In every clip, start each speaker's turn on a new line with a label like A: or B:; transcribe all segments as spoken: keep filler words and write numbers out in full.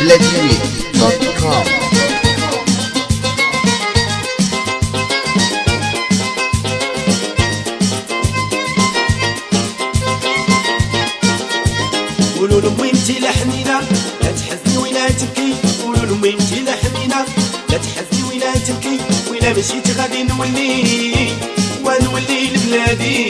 A: بلاديوي دوت كوم.
B: قولوا لأمي انتي لحنينا لا تحزني ولا تبكي، قولوا لأمي انتي لحنينا لا تحزني ولا تبكي، ولا مشيت غادي نولي ونولي لبلادي.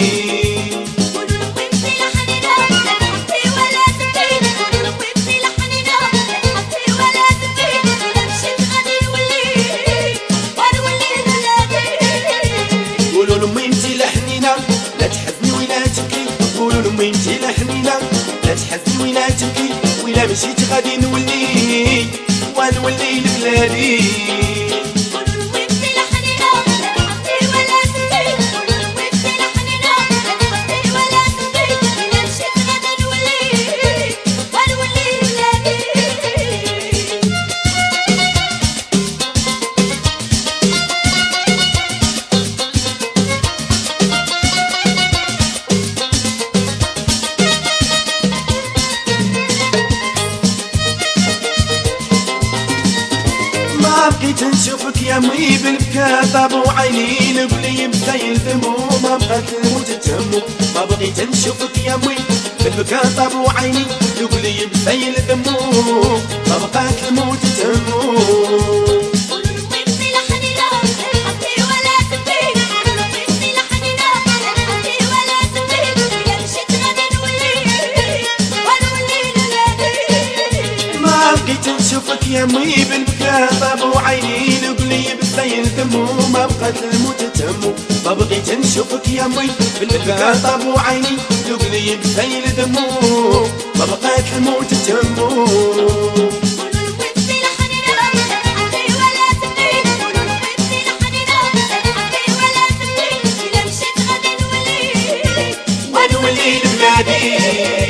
B: قولوا لأمي انتي لحنينا لا تحزني ولا تبكي، قولوا لأمي انتي لحنينا لا تحزني ولا تبكي، ولا مشيت غادي نولي ونولي لبلادي. ما بقيت نشوفك يا مي بالبكا طابو عيني القليب زي الدمو، ما بقيت نموت تهمو، ما بقيت نشوفك يا مي بالبكا طابو عيني القليب زي الدمو، ما بقيت نموت تهمو. بقيت نشوفك يا مي بالبكا طابو عيني القليب زي الدمو، ما بقيت نموت تهمو، ما بقيت نشوفك يا مي بالبكا طابو عيني القليب زي الدمو، ما بقيت نموت تهمو. ونولي لبلادي.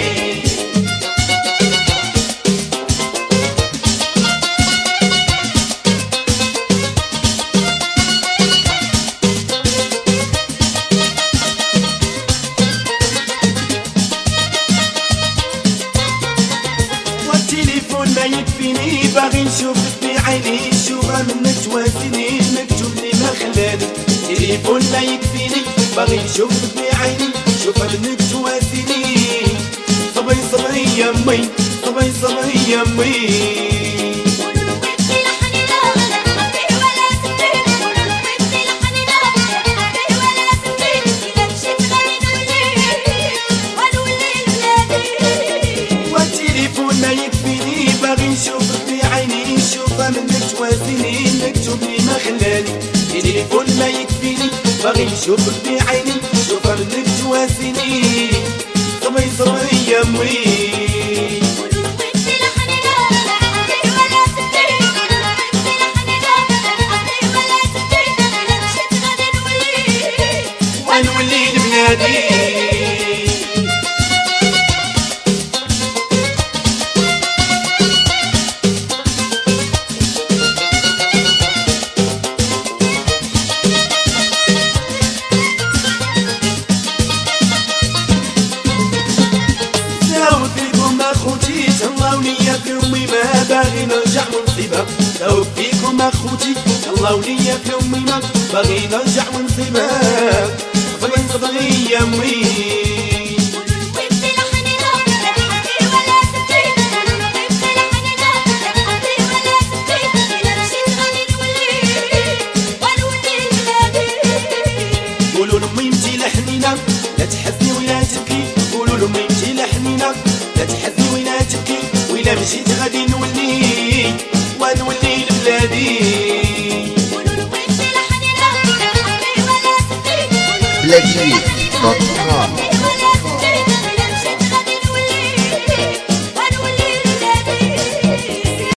B: التليفون ما يكفيني باغي نشوفك بعيني، شوفها منك تواسيني مكتوب لي ما خلاني. التليفون ما يكفيني باغي نشوفك بعيني، شوفها منك تواسيني. صبي صبي يا مي صبي صبي يا مي. ما يكفيني باغي نشوفك بعيني، شوفها منك تواسيني مكتوب لي ما خلاني. تليفون ما يكفيني باغي نشوفك بعيني، شوفها منك تواسيني. صبي صبي يا مي. ونولي لبلادي. تهلاو ليا في امي ما باغي نرجع ونصيبها، لو فيكم اخوتي تهلاو ليا في امي ما باغي نرجع ونصيبها. صبري صبري يا امي. قولوا لامي انتي لحنينا لا تحزني ولا تبكي، قولوا لامي انتي لحنينا لا تحزني ولا تبكي، ولا مشيت غادي نولي ونولي لبلادي.
A: بلاديوي دوت كوم.